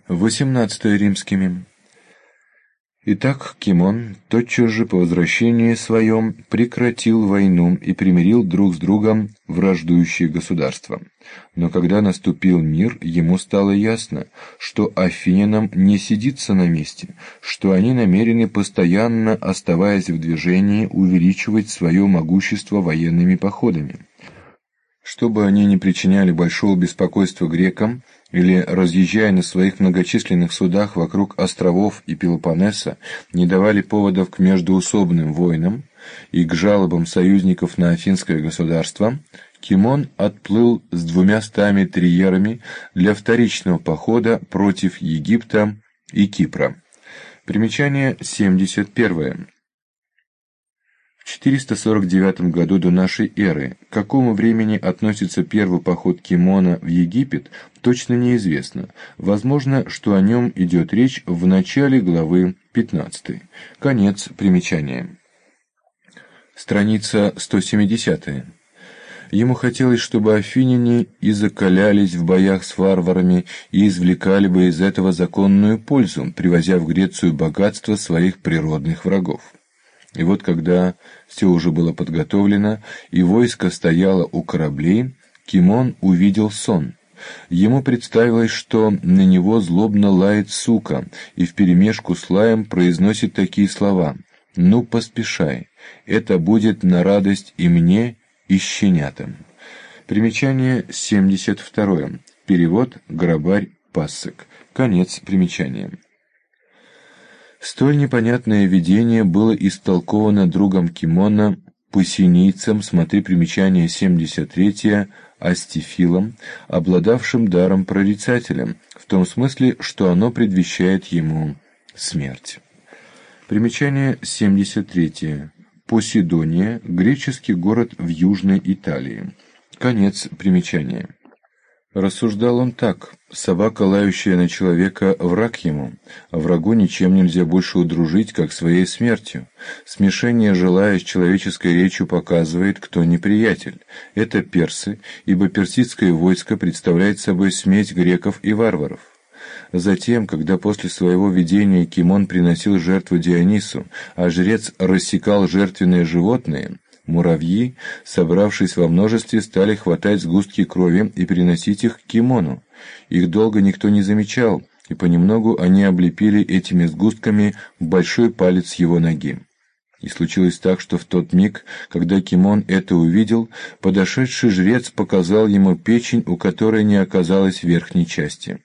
18 римскими. Итак, Кимон тотчас же по возвращении своем прекратил войну и примирил друг с другом враждующие государства. Но когда наступил мир, ему стало ясно, что афинянам не сидится на месте, что они намерены, постоянно оставаясь в движении, увеличивать свое могущество военными походами. Чтобы они не причиняли большого беспокойства грекам или, разъезжая на своих многочисленных судах вокруг островов и Пелопоннеса, не давали поводов к междоусобным войнам и к жалобам союзников на афинское государство, Кимон отплыл с 200 триерами для вторичного похода против Египта и Кипра. Примечание 71. В 449 году до нашей эры. К какому времени относится первый поход Кимона в Египет, точно неизвестно. Возможно, что о нем идет речь в начале главы 15. Конец примечания. Страница 170. Ему хотелось, чтобы афиняне и закалялись в боях с варварами и извлекали бы из этого законную пользу, привозя в Грецию богатство своих природных врагов. И вот когда все уже было подготовлено, и войско стояло у кораблей, Кимон увидел сон. Ему представилось, что на него злобно лает сука, и вперемешку с лаем произносит такие слова: «Ну, поспешай, это будет на радость и мне, и щенятам». Примечание 72. Перевод Грабарь Пассек. Конец примечания. Столь непонятное видение было истолковано другом Кимона, пусинийцем, смотри примечание 73, Астифилом, обладавшим даром прорицателя, в том смысле, что оно предвещает ему смерть. Примечание 73. Посейдония, греческий город в Южной Италии. Конец примечания. Рассуждал он так: собака, лающая на человека, враг ему, а врагу ничем нельзя больше удружить, как своей смертью. Смешение желая с человеческой речью показывает, кто неприятель. Это персы, ибо персидское войско представляет собой смесь греков и варваров. Затем, когда после своего видения Кимон приносил жертву Дионису, а жрец рассекал жертвенные животные, муравьи, собравшись во множестве, стали хватать сгустки крови и переносить их к Кимону. Их долго никто не замечал, и понемногу они облепили этими сгустками большой палец его ноги. И случилось так, что в тот миг, когда Кимон это увидел, подошедший жрец показал ему печень, у которой не оказалось верхней части.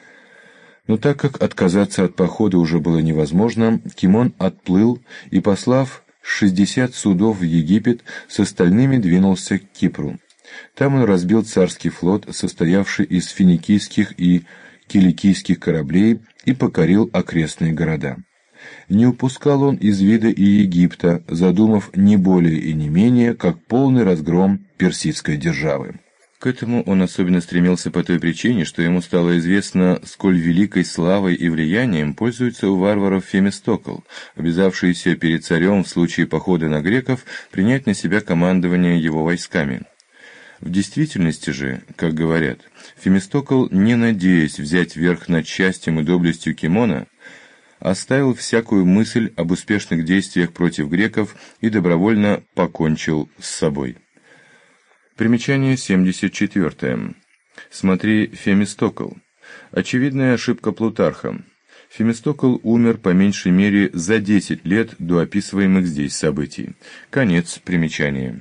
Но так как отказаться от похода уже было невозможно, Кимон отплыл и, послав 60 судов в Египет, с остальными двинулся к Кипру. Там он разбил царский флот, состоявший из финикийских и киликийских кораблей, и покорил окрестные города. Не упускал он из вида и Египта, задумав не более и не менее, как полный разгром персидской державы. К этому он особенно стремился по той причине, что ему стало известно, сколь великой славой и влиянием пользуется у варваров Фемистокл, обязавшийся перед царем в случае похода на греков принять на себя командование его войсками. В действительности же, как говорят, Фемистокл, не надеясь взять верх над счастьем и доблестью Кимона, оставил всякую мысль об успешных действиях против греков и добровольно покончил с собой. Примечание 74. Смотри Фемистокл. Очевидная ошибка Плутарха. Фемистокл умер по меньшей мере за 10 лет до описываемых здесь событий. Конец примечания.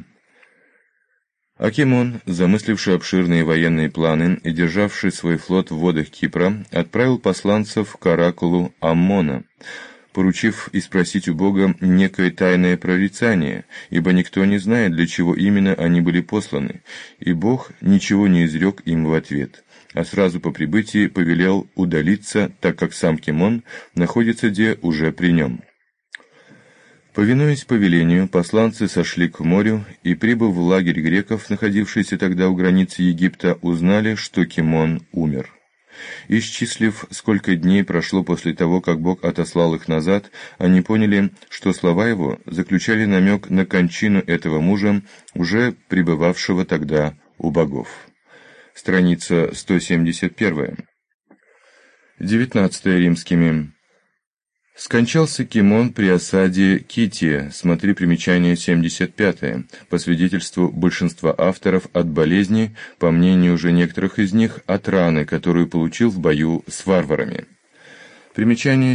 Кимон, замысливший обширные военные планы и державший свой флот в водах Кипра, отправил посланцев к оракулу Аммона, поручив и спросить у Бога некое тайное прорицание, ибо никто не знает, для чего именно они были посланы, и Бог ничего не изрек им в ответ, а сразу по прибытии повелел удалиться, так как сам Кимон находится где уже при нем. Повинуясь повелению, посланцы сошли к морю и, прибыв в лагерь греков, находившийся тогда у границы Египта, узнали, что Кимон умер. Исчислив, сколько дней прошло после того, как Бог отослал их назад, они поняли, что слова его заключали намек на кончину этого мужа, уже пребывавшего тогда у богов. Страница 171. 19 римскими. Скончался Кимон при осаде Кития, смотри примечание 75, по свидетельству большинства авторов от болезни, по мнению уже некоторых из них, от раны, которую получил в бою с варварами. Примечание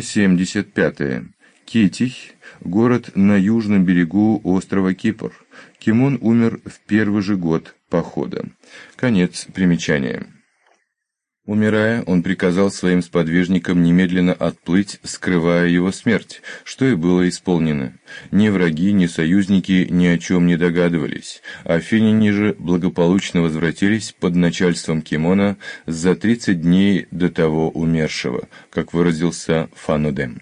75. Китий – город на южном берегу острова Кипр. Кимон умер в первый же год похода. Конец примечания. Умирая, он приказал своим сподвижникам немедленно отплыть, скрывая его смерть, что и было исполнено. Ни враги, ни союзники ни о чем не догадывались. Афиняне же благополучно возвратились под начальством Кимона за 30 дней до того умершего, как выразился Фанодем.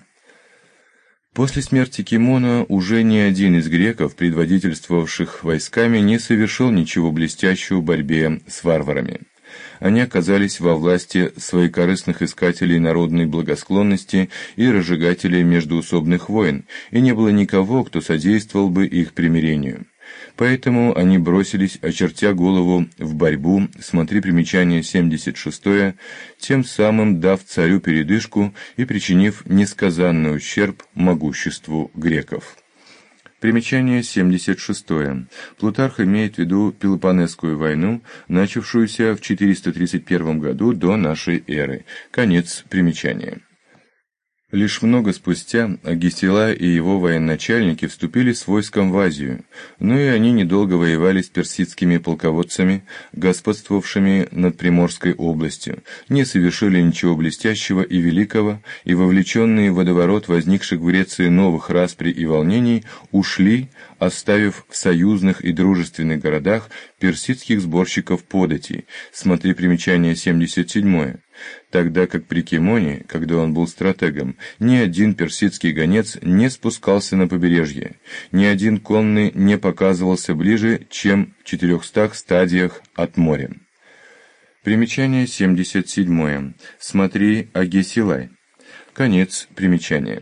После смерти Кимона уже ни один из греков, предводительствовавших войсками, не совершил ничего блестящего в борьбе с варварами. Они оказались во власти своекорыстных искателей народной благосклонности и разжигателей междоусобных войн, и не было никого, кто содействовал бы их примирению. Поэтому они бросились, очертя голову, в борьбу, смотри примечание 76, тем самым дав царю передышку и причинив несказанный ущерб могуществу греков. Примечание 76. Плутарх имеет в виду Пелопоннесскую войну, начавшуюся в 431 году до нашей эры. Конец примечания. Лишь много спустя Агистилай и его военачальники вступили с войском в Азию, но и они недолго воевали с персидскими полководцами, господствовавшими над Приморской областью, не совершили ничего блестящего и великого, и, вовлеченные в водоворот возникших в Греции новых распри и волнений, ушли, оставив в союзных и дружественных городах персидских сборщиков податей, смотри примечание 77, тогда как при Кимоне, когда он был стратегом, ни один персидский гонец не спускался на побережье, ни один конный не показывался ближе, чем в 400 стадиях от моря. Примечание 77. Смотри Агесилай. Конец примечания.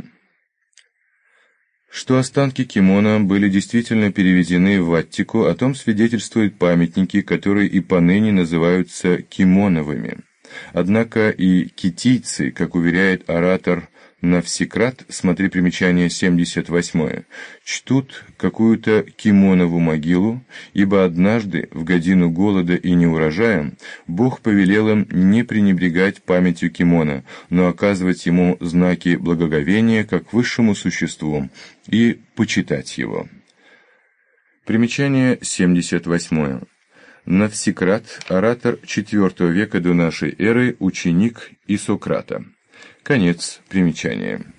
Что останки Кимона были действительно перевезены в Аттику, о том свидетельствуют памятники, которые и поныне называются Кимоновыми. Однако и китийцы, как уверяет оратор Навсикрат, смотри примечание 78, чтут какую-то Кимонову могилу, ибо однажды, в годину голода и неурожая, Бог повелел им не пренебрегать памятью Кимона, но оказывать ему знаки благоговения как высшему существу и почитать его. Примечание 78. Навсикрат, оратор IV века до нашей эры, ученик Исократа. Конец примечания.